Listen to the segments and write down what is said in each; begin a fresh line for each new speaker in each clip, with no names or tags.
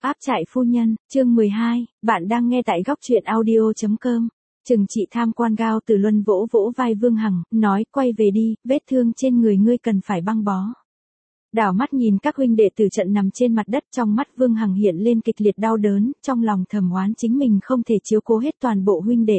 Áp trại phu nhân, chương 12, bạn đang nghe tại góc truyện audio.com. Chừng trị tham quan Ngao Tử Luân vỗ vỗ vai Vương Hằng, nói quay về đi, vết thương trên người ngươi cần phải băng bó. Đảo mắt nhìn các huynh đệ tử trận nằm trên mặt đất, trong mắt Vương Hằng hiện lên kịch liệt đau đớn, trong lòng thầm oán chính mình không thể chiếu cố hết toàn bộ huynh đệ.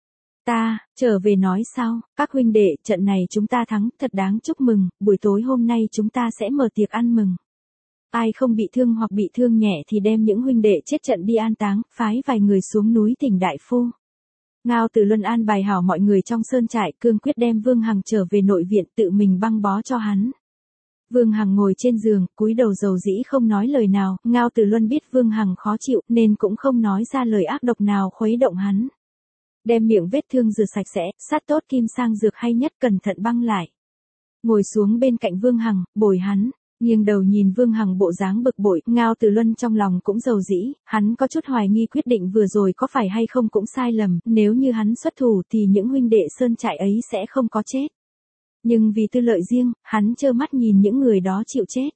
Ta, trở về nói sau, các huynh đệ, trận này chúng ta thắng, thật đáng chúc mừng, buổi tối hôm nay chúng ta sẽ mở tiệc ăn mừng. Ai không bị thương hoặc bị thương nhẹ thì đem những huynh đệ chết trận đi an táng, phái vài người xuống núi thỉnh đại phu. Ngao Tử Luân an bài hảo mọi người trong sơn trại, cương quyết đem Vương Hằng trở về nội viện, tự mình băng bó cho hắn. Vương Hằng ngồi trên giường, cúi đầu dầu dĩ không nói lời nào, Ngao Tử Luân biết Vương Hằng khó chịu nên cũng không nói ra lời ác độc nào khuấy động hắn. Đem miệng vết thương rửa sạch sẽ, sát tốt kim sang dược hay nhất, cẩn thận băng lại. Ngồi xuống bên cạnh Vương Hằng, bồi hắn. Nghiêng đầu nhìn Vương Hằng bộ dáng bực bội, Ngao Tử Luân trong lòng cũng dầu dĩ, hắn có chút hoài nghi quyết định vừa rồi có phải hay không cũng sai lầm, nếu như hắn xuất thủ thì những huynh đệ sơn trại ấy sẽ không có chết. Nhưng vì tư lợi riêng, hắn trơ mắt nhìn những người đó chịu chết.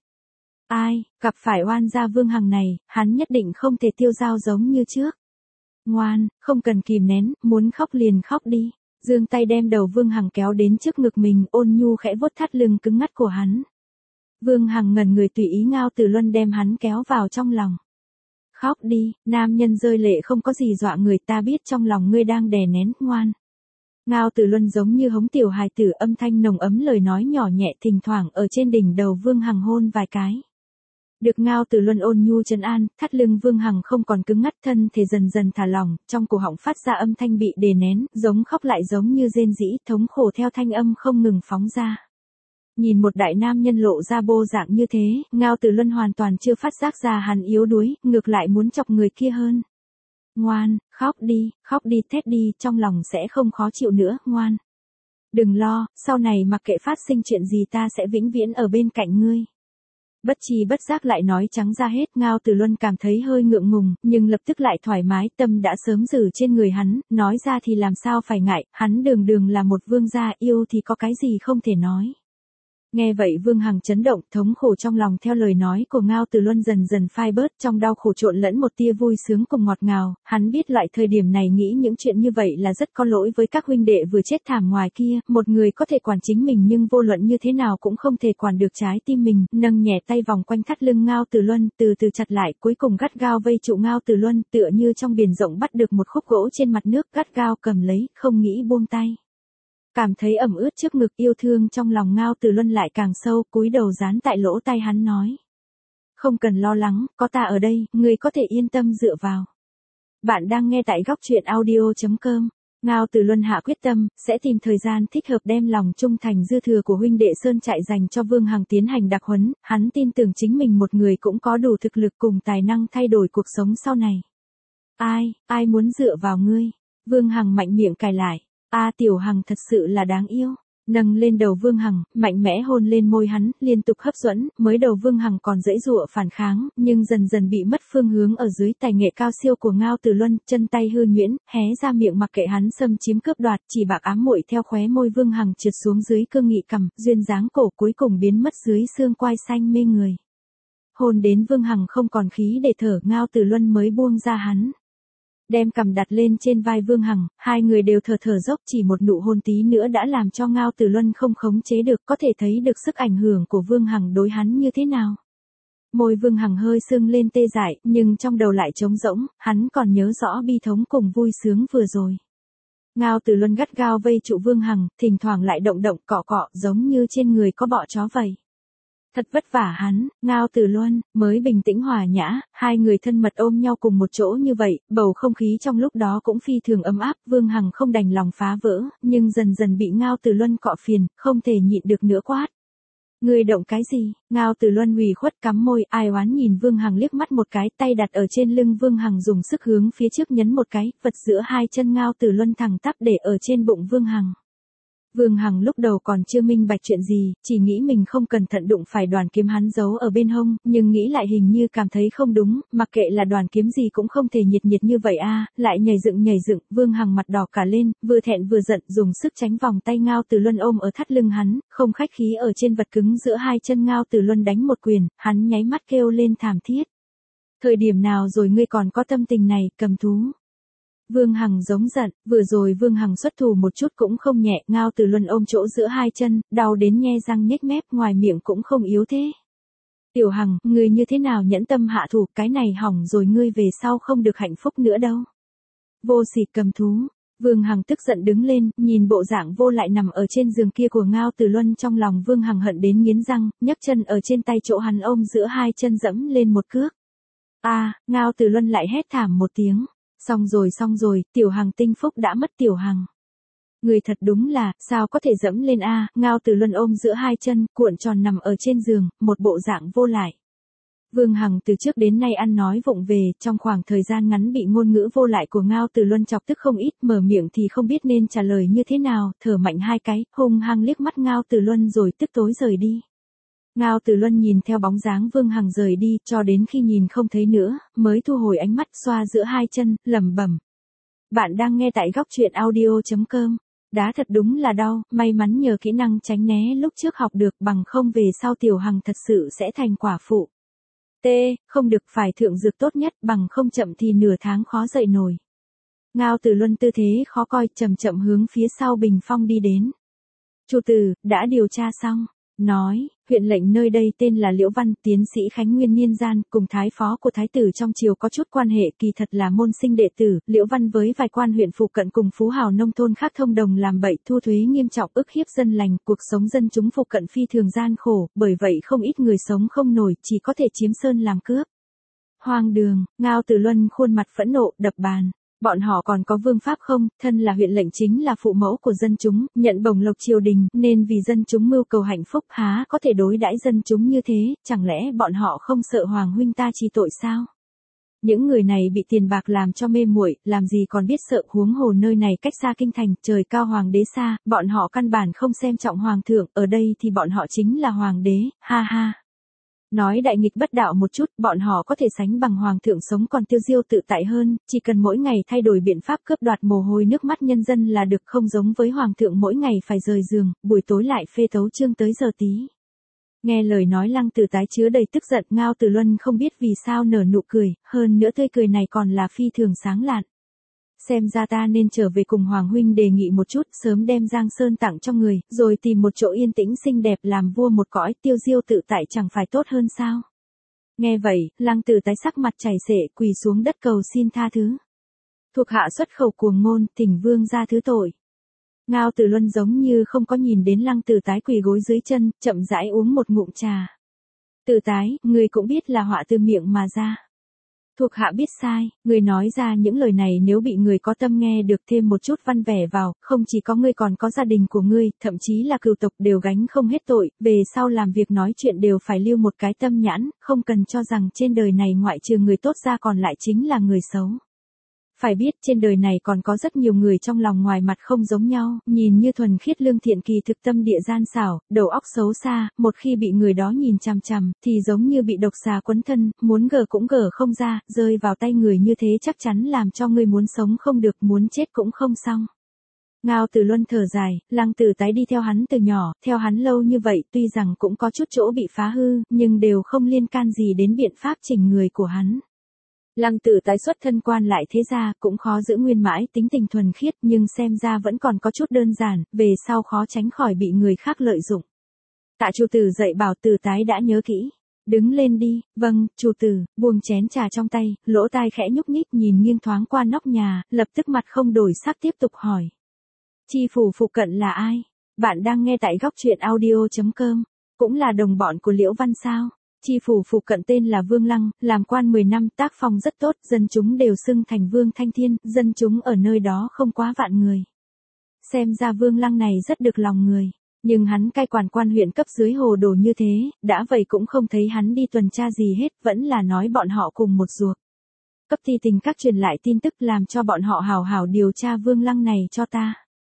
Ai, gặp phải oan gia Vương Hằng này, hắn nhất định không thể tiêu dao giống như trước. Ngoan, không cần kìm nén, muốn khóc liền khóc đi. Giương tay đem đầu Vương Hằng kéo đến trước ngực mình, ôn nhu khẽ vuốt thắt lưng cứng ngắt của hắn. Vương Hằng ngẩn người tùy ý Ngao Tử Luân đem hắn kéo vào trong lòng. Khóc đi, nam nhân rơi lệ không có gì dọa người, ta biết trong lòng ngươi đang đè nén, ngoan. Ngao Tử Luân giống như hống tiểu hài tử, âm thanh nồng ấm, lời nói nhỏ nhẹ, thỉnh thoảng ở trên đỉnh đầu Vương Hằng hôn vài cái. Được Ngao Tử Luân ôn nhu trấn an, thắt lưng Vương Hằng không còn cứng ngắt, thân thể dần dần thả lỏng, trong cổ họng phát ra âm thanh bị đè nén, giống khóc lại giống như rên rỉ, thống khổ theo thanh âm không ngừng phóng ra. Nhìn một đại nam nhân lộ ra bô dạng như thế, Ngao Tử Luân hoàn toàn chưa phát giác ra hắn yếu đuối, ngược lại muốn chọc người kia hơn. Ngoan, khóc đi, thét đi, trong lòng sẽ không khó chịu nữa, ngoan. Đừng lo, sau này mặc kệ phát sinh chuyện gì ta sẽ vĩnh viễn ở bên cạnh ngươi. Bất chi bất giác lại nói trắng ra hết, Ngao Tử Luân cảm thấy hơi ngượng ngùng, nhưng lập tức lại thoải mái, tâm đã sớm giữ trên người hắn, nói ra thì làm sao phải ngại, hắn đường đường là một vương gia, yêu thì có cái gì không thể nói. Nghe vậy Vương Hằng chấn động, thống khổ trong lòng theo lời nói của Ngao Tử Luân dần dần phai bớt, trong đau khổ trộn lẫn một tia vui sướng cùng ngọt ngào, hắn biết loại thời điểm này nghĩ những chuyện như vậy là rất có lỗi với các huynh đệ vừa chết thảm ngoài kia, một người có thể quản chính mình nhưng vô luận như thế nào cũng không thể quản được trái tim mình, nâng nhẹ tay vòng quanh thắt lưng Ngao Tử Luân, từ từ chặt lại, cuối cùng gắt gao vây trụ Ngao Tử Luân, tựa như trong biển rộng bắt được một khúc gỗ trên mặt nước, gắt gao cầm lấy, không nghĩ buông tay. Cảm thấy ẩm ướt trước ngực, yêu thương trong lòng Ngao Tử Luân lại càng sâu, cúi đầu dán tại lỗ tai hắn nói. Không cần lo lắng, có ta ở đây, ngươi có thể yên tâm dựa vào. Bạn đang nghe tại góc truyện audio.com. Ngao Tử Luân hạ quyết tâm, sẽ tìm thời gian thích hợp đem lòng trung thành dư thừa của huynh đệ sơn trại dành cho Vương Hằng tiến hành đặc huấn, hắn tin tưởng chính mình một người cũng có đủ thực lực cùng tài năng thay đổi cuộc sống sau này. Ai muốn dựa vào ngươi? Vương Hằng mạnh miệng cài lại. Tiểu Hằng thật sự là đáng yêu. Nâng lên đầu Vương Hằng, mạnh mẽ hôn lên môi hắn, liên tục hấp dẫn, mới đầu Vương Hằng còn giãy giụa phản kháng, nhưng dần dần bị mất phương hướng ở dưới tài nghệ cao siêu của Ngao Tử Luân, chân tay hư nhuyễn, hé ra miệng mặc kệ hắn xâm chiếm cướp đoạt, chỉ bạc ám muội theo khóe môi Vương Hằng trượt xuống dưới cương nghị cằm, duyên dáng cổ cuối cùng biến mất dưới xương quai xanh mê người. Hôn đến Vương Hằng không còn khí để thở, Ngao Tử Luân mới buông ra hắn. Đem cằm đặt lên trên vai Vương Hằng, hai người đều thở dốc, chỉ một nụ hôn tí nữa đã làm cho Ngao Tử Luân không khống chế được, có thể thấy được sức ảnh hưởng của Vương Hằng đối hắn như thế nào. Môi Vương Hằng hơi sưng lên tê dại, nhưng trong đầu lại trống rỗng, hắn còn nhớ rõ bi thống cùng vui sướng vừa rồi. Ngao Tử Luân gắt gao vây trụ Vương Hằng, thỉnh thoảng lại động cọ cọ, giống như trên người có bọ chó vậy. Thật vất vả hắn, Ngao Tử Luân, mới bình tĩnh hòa nhã, hai người thân mật ôm nhau cùng một chỗ như vậy, bầu không khí trong lúc đó cũng phi thường ấm áp, Vương Hằng không đành lòng phá vỡ, nhưng dần dần bị Ngao Tử Luân cọ phiền, không thể nhịn được nữa quát. Ngươi động cái gì? Ngao Tử Luân ủy khuất cắm môi, ai oán nhìn Vương Hằng liếc mắt một cái, tay đặt ở trên lưng Vương Hằng dùng sức hướng phía trước nhấn một cái, vật giữa hai chân Ngao Tử Luân thẳng tắp để ở trên bụng Vương Hằng. Vương Hằng lúc đầu còn chưa minh bạch chuyện gì, chỉ nghĩ mình không cẩn thận đụng phải đoàn kiếm hắn giấu ở bên hông, nhưng nghĩ lại hình như cảm thấy không đúng, mặc kệ là đoàn kiếm gì cũng không thể nhiệt như vậy lại nhảy dựng, Vương Hằng mặt đỏ cả lên, vừa thẹn vừa giận, dùng sức tránh vòng tay Ngao Tử Luân ôm ở thắt lưng hắn, không khách khí ở trên vật cứng giữa hai chân Ngao Tử Luân đánh một quyền, hắn nháy mắt kêu lên thảm thiết. Thời điểm nào rồi ngươi còn có tâm tình này, cầm thú. Vương Hằng giống giận, vừa rồi Vương Hằng xuất thủ một chút cũng không nhẹ, Ngao Tử Luân ôm chỗ giữa hai chân, đau đến nhe răng nhếch mép, ngoài miệng cũng không yếu thế. Tiểu Hằng, ngươi như thế nào nhẫn tâm hạ thủ, cái này hỏng rồi ngươi về sau không được hạnh phúc nữa đâu. Vô sỉ cầm thú. Vương Hằng tức giận đứng lên, nhìn bộ dạng vô lại nằm ở trên giường kia của Ngao Tử Luân, trong lòng Vương Hằng hận đến nghiến răng, nhấc chân ở trên tay chỗ hắn ôm giữa hai chân dẫm lên một cước. Ngao Tử Luân lại hét thảm một tiếng. Xong rồi, Tiểu Hằng tinh phúc đã mất Tiểu Hằng. Người thật đúng là, sao có thể dẫm lên Ngao Tử Luân ôm giữa hai chân, cuộn tròn nằm ở trên giường, một bộ dạng vô lại. Vương Hằng từ trước đến nay ăn nói vụng về, trong khoảng thời gian ngắn bị ngôn ngữ vô lại của Ngao Tử Luân chọc tức không ít, mở miệng thì không biết nên trả lời như thế nào, thở mạnh hai cái, hung hăng liếc mắt Ngao Tử Luân rồi tức tối rời đi. Ngao Tử Luân nhìn theo bóng dáng Vương Hằng rời đi, cho đến khi nhìn không thấy nữa, mới thu hồi ánh mắt, xoa giữa hai chân, lẩm bẩm. Bạn đang nghe tại góc truyện audio.com. Đá thật đúng là đau, may mắn nhờ kỹ năng tránh né lúc trước học được, bằng không về sau Tiểu Hằng thật sự sẽ thành quả phụ. Không được, phải thượng dược tốt nhất, bằng không chậm thì nửa tháng khó dậy nổi. Ngao Tử Luân tư thế khó coi, chậm chậm hướng phía sau bình phong đi đến. Chủ tử, đã điều tra xong. Nói, huyện lệnh nơi đây tên là Liễu Văn, tiến sĩ Khánh Nguyên niên gian, cùng thái phó của thái tử trong triều có chút quan hệ, kỳ thật là môn sinh đệ tử. Liễu Văn với vài quan huyện phụ cận cùng phú hào nông thôn khác thông đồng làm bậy, thu thuế nghiêm trọng, ức hiếp dân lành, cuộc sống dân chúng phụ cận phi thường gian khổ, bởi vậy không ít người sống không nổi, chỉ có thể chiếm sơn làm cướp. Hoang đường. Ngao Tử Luân khuôn mặt phẫn nộ, đập bàn. Bọn họ còn có vương pháp không, thân là huyện lệnh chính là phụ mẫu của dân chúng, nhận bổng lộc triều đình, nên vì dân chúng mưu cầu hạnh phúc, há có thể đối đãi dân chúng như thế, chẳng lẽ bọn họ không sợ hoàng huynh ta trì tội sao? Những người này bị tiền bạc làm cho mê muội, làm gì còn biết sợ, huống hồ nơi này cách xa kinh thành, trời cao hoàng đế xa, bọn họ căn bản không xem trọng hoàng thượng, ở đây thì bọn họ chính là hoàng đế, ha ha. Nói đại nghịch bất đạo một chút, bọn họ có thể sánh bằng hoàng thượng sống còn tiêu diêu tự tại hơn, chỉ cần mỗi ngày thay đổi biện pháp cướp đoạt mồ hôi nước mắt nhân dân là được, không giống với hoàng thượng mỗi ngày phải rời giường, buổi tối lại phê tấu chương tới giờ tí. Nghe lời nói Lăng Tử Tái chứa đầy tức giận, Ngao Tử Luân không biết vì sao nở nụ cười, hơn nữa tươi cười này còn là phi thường sáng lạn. Xem ra ta nên trở về cùng Hoàng huynh đề nghị một chút, sớm đem Giang Sơn tặng cho người, rồi tìm một chỗ yên tĩnh xinh đẹp làm vua một cõi, tiêu diêu tự tại chẳng phải tốt hơn sao? Nghe vậy, Lăng Tử Tái sắc mặt chảy xệ, quỳ xuống đất cầu xin tha thứ. Thuộc hạ xuất khẩu cuồng ngôn, thỉnh vương ra thứ tội. Ngao Tử Luân giống như không có nhìn đến Lăng Tử Tái quỳ gối dưới chân, chậm rãi uống một ngụm trà. Tử Tái, người cũng biết là họa từ miệng mà ra. Thuộc hạ biết sai, người nói ra những lời này nếu bị người có tâm nghe được thêm một chút văn vẻ vào, không chỉ có ngươi còn có gia đình của ngươi, thậm chí là cừu tộc đều gánh không hết tội, về sau làm việc nói chuyện đều phải lưu một cái tâm nhãn, không cần cho rằng trên đời này ngoại trừ người tốt ra còn lại chính là người xấu. Phải biết trên đời này còn có rất nhiều người trong lòng ngoài mặt không giống nhau, nhìn như thuần khiết lương thiện kỳ thực tâm địa gian xảo, đầu óc xấu xa, một khi bị người đó nhìn chằm chằm, thì giống như bị độc xà quấn thân, muốn gờ cũng gờ không ra, rơi vào tay người như thế chắc chắn làm cho người muốn sống không được, muốn chết cũng không xong. Ngao Tử Luân thở dài, Lăng Tử Tái đi theo hắn từ nhỏ, theo hắn lâu như vậy, tuy rằng cũng có chút chỗ bị phá hư, nhưng đều không liên can gì đến biện pháp chỉnh người của hắn. Lăng Tử Tái xuất thân quan lại thế gia, cũng khó giữ nguyên mãi tính tình thuần khiết, nhưng xem ra vẫn còn có chút đơn giản, về sau khó tránh khỏi bị người khác lợi dụng. Tạ chủ tử dạy bảo Tử Tái đã nhớ kỹ. Đứng lên đi, vâng, chủ tử, buông chén trà trong tay, lỗ tai khẽ nhúc nhích nhìn nghiêng thoáng qua nóc nhà, lập tức mặt không đổi sắc tiếp tục hỏi. Chi phủ phụ cận là ai? Bạn đang nghe tại góc truyện audio.com, cũng là đồng bọn của Liễu Văn sao? Chi phủ phụ cận tên là Vương Lăng, làm quan 10 năm, tác phong rất tốt, dân chúng đều xưng thành Vương Thanh Thiên, dân chúng ở nơi đó không quá vạn người. Xem ra Vương Lăng này rất được lòng người, nhưng hắn cai quản quan huyện cấp dưới hồ đồ như thế, đã vậy cũng không thấy hắn đi tuần tra gì hết, vẫn là nói bọn họ cùng một ruột. Cấp thi tình các truyền lại tin tức làm cho bọn họ hào hào điều tra Vương Lăng này cho ta.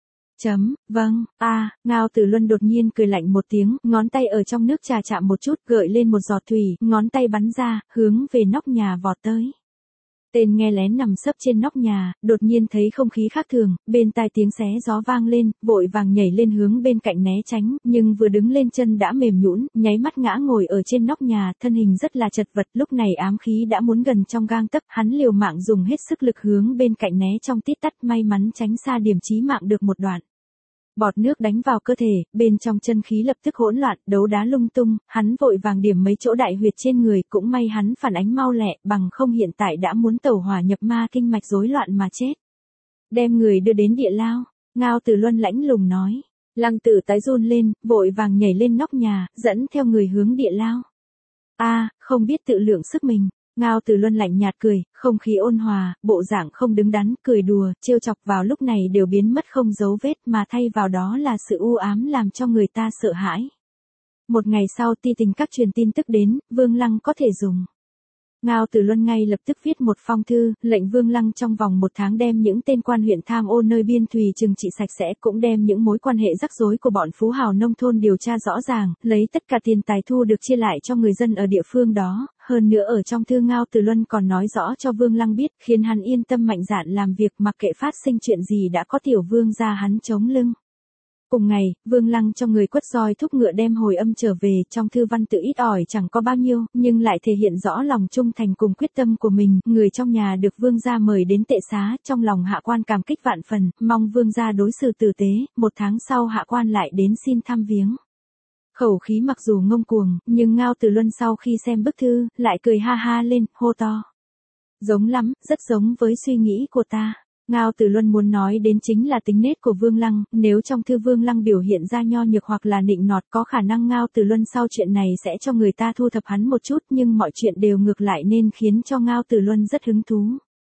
Vâng, Ngao Tử Luân đột nhiên cười lạnh một tiếng, ngón tay ở trong nước trà chạm một chút, gợi lên một giọt thủy, ngón tay bắn ra, hướng về nóc nhà vọt tới. Tên nghe lén nằm sấp trên nóc nhà, đột nhiên thấy không khí khác thường, bên tai tiếng xé gió vang lên, vội vàng nhảy lên hướng bên cạnh né tránh, nhưng vừa đứng lên chân đã mềm nhũn, nháy mắt ngã ngồi ở trên nóc nhà, thân hình rất là chật vật, lúc này ám khí đã muốn gần trong gang tấc, hắn liều mạng dùng hết sức lực hướng bên cạnh né trong tít tắt, may mắn tránh xa điểm chí mạng được một đoạn. Bọt nước đánh vào cơ thể, bên trong chân khí lập tức hỗn loạn, đấu đá lung tung, hắn vội vàng điểm mấy chỗ đại huyệt trên người, cũng may hắn phản ánh mau lẹ, bằng không hiện tại đã muốn tẩu hỏa nhập ma kinh mạch rối loạn mà chết. Đem người đưa đến địa lao, Ngao Tử Luân lãnh lùng nói. Lăng Tử tái run lên, vội vàng nhảy lên nóc nhà, dẫn theo người hướng địa lao. Không biết tự lượng sức mình. Ngao Tử Luân lạnh nhạt cười, không khí ôn hòa, bộ dạng không đứng đắn, cười đùa, trêu chọc vào lúc này đều biến mất không dấu vết mà thay vào đó là sự u ám làm cho người ta sợ hãi. Một ngày sau Ti Tình Các truyền tin tức đến, Vương Lăng có thể dùng. Ngao Tử Luân ngay lập tức viết một phong thư, lệnh Vương Lăng trong vòng 1 tháng đem những tên quan huyện tham ô nơi biên thùy trừng trị sạch sẽ, cũng đem những mối quan hệ rắc rối của bọn phú hào nông thôn điều tra rõ ràng, lấy tất cả tiền tài thu được chia lại cho người dân ở địa phương đó. Hơn nữa ở trong thư Ngao Tử Luân còn nói rõ cho Vương Lăng biết, khiến hắn yên tâm mạnh dạn làm việc, mặc kệ phát sinh chuyện gì đã có tiểu vương gia hắn chống lưng. Cùng ngày, Vương Lăng cho người quất roi thúc ngựa đem hồi âm trở về, trong thư văn tự ít ỏi chẳng có bao nhiêu, nhưng lại thể hiện rõ lòng trung thành cùng quyết tâm của mình. Người trong nhà được vương gia mời đến tệ xá, trong lòng hạ quan cảm kích vạn phần, mong vương gia đối xử tử tế. 1 tháng sau hạ quan lại đến xin thăm viếng. Khẩu khí mặc dù ngông cuồng, nhưng Ngao Tử Luân sau khi xem bức thư, lại cười ha ha lên, hô to. Giống lắm, rất giống với suy nghĩ của ta. Ngao Tử Luân muốn nói đến chính là tính nết của Vương Lăng, nếu trong thư Vương Lăng biểu hiện ra nho nhược hoặc là nịnh nọt, có khả năng Ngao Tử Luân sau chuyện này sẽ cho người ta thu thập hắn một chút, nhưng mọi chuyện đều ngược lại nên khiến cho Ngao Tử Luân rất hứng thú.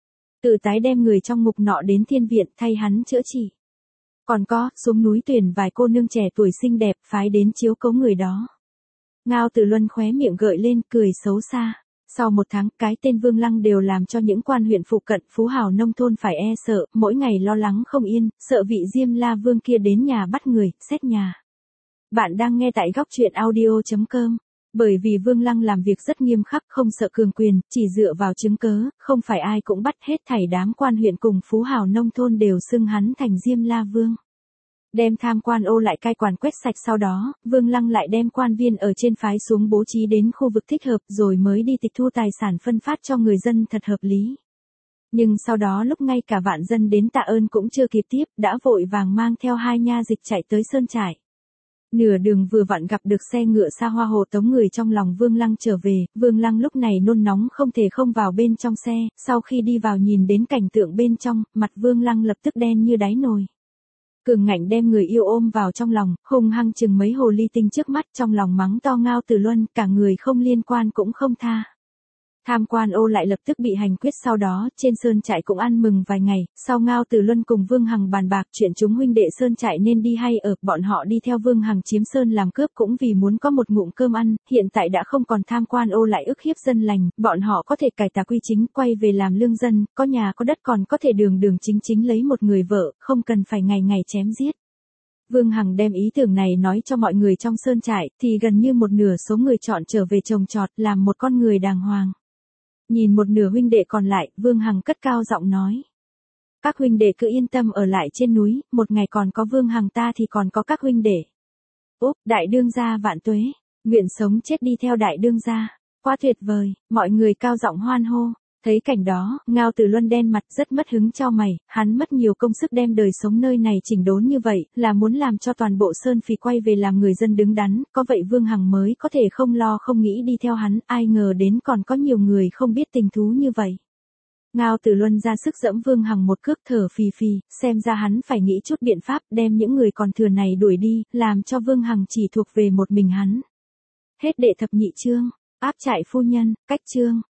Tự tái đem người trong ngục nọ đến thiên viện thay hắn chữa trị. Còn có, xuống núi tuyển vài cô nương trẻ tuổi xinh đẹp phái đến chiếu cố người đó. Ngao Tử Luân khóe miệng gợi lên, cười xấu xa. Sau 1 tháng, cái tên Vương Lăng đều làm cho những quan huyện phụ cận phú hào nông thôn phải e sợ, mỗi ngày lo lắng không yên, sợ vị Diêm La Vương kia đến nhà bắt người, xét nhà. Bạn đang nghe tại góc truyện audio.com. Bởi vì Vương Lăng làm việc rất nghiêm khắc, không sợ cường quyền, chỉ dựa vào chứng cớ, không phải ai cũng bắt, hết thảy đám quan huyện cùng phú hào nông thôn đều xưng hắn thành Diêm La Vương. Đem tham quan ô lại cai quản quét sạch, sau đó, Vương Lăng lại đem quan viên ở trên phái xuống bố trí đến khu vực thích hợp, rồi mới đi tịch thu tài sản phân phát cho người dân thật hợp lý. Nhưng sau đó lúc ngay cả vạn dân đến tạ ơn cũng chưa kịp tiếp, đã vội vàng mang theo 2 nha dịch chạy tới sơn trại. Nửa đường vừa vặn gặp được xe ngựa xa hoa hộ tống người trong lòng Vương Lăng trở về, Vương Lăng lúc này nôn nóng không thể không vào bên trong xe, sau khi đi vào nhìn đến cảnh tượng bên trong, mặt Vương Lăng lập tức đen như đáy nồi. Cường ngạnh đem người yêu ôm vào trong lòng, hung hăng chừng mấy hồ ly tinh trước mắt, trong lòng mắng to Ngao Tử Luân, cả người không liên quan cũng không tha. Tham quan ô lại lập tức bị hành quyết, sau đó, trên sơn trại cũng ăn mừng vài ngày, sau Ngao Tử Luân cùng Vương Hằng bàn bạc chuyện chúng huynh đệ sơn trại nên đi hay ở, bọn họ đi theo Vương Hằng chiếm sơn làm cướp cũng vì muốn có một ngụm cơm ăn, hiện tại đã không còn tham quan ô lại ức hiếp dân lành, bọn họ có thể cải tà quy chính, quay về làm lương dân, có nhà có đất, còn có thể đường đường chính chính lấy một người vợ, không cần phải ngày ngày chém giết. Vương Hằng đem ý tưởng này nói cho mọi người trong sơn trại, thì gần như một nửa số người chọn trở về trồng trọt, làm một con người đàng hoàng. Nhìn một nửa huynh đệ còn lại, Vương Hằng cất cao giọng nói. Các huynh đệ cứ yên tâm ở lại trên núi, một ngày còn có Vương Hằng ta thì còn có các huynh đệ. Úp, đại đương gia vạn tuế, nguyện sống chết đi theo đại đương gia. Quá tuyệt vời, mọi người cao giọng hoan hô. Thấy cảnh đó, Ngao Tử Luân đen mặt rất mất hứng cho mày, hắn mất nhiều công sức đem đời sống nơi này chỉnh đốn như vậy, là muốn làm cho toàn bộ Sơn Phì quay về làm người dân đứng đắn, có vậy Vương Hằng mới có thể không lo không nghĩ đi theo hắn, ai ngờ đến còn có nhiều người không biết tình thú như vậy. Ngao Tử Luân ra sức dẫm Vương Hằng một cước, thở phì phì, xem ra hắn phải nghĩ chút biện pháp đem những người còn thừa này đuổi đi, làm cho Vương Hằng chỉ thuộc về một mình hắn. Hết đệ thập nhị chương, áp trại phu nhân, cách chương.